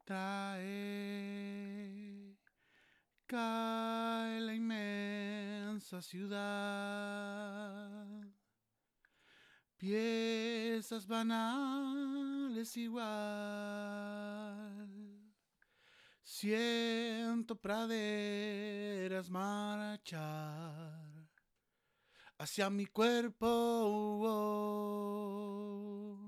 Trae, cae la inmensa ciudad, piezas banales igual. Siento praderas marchar hacia mi cuerpo.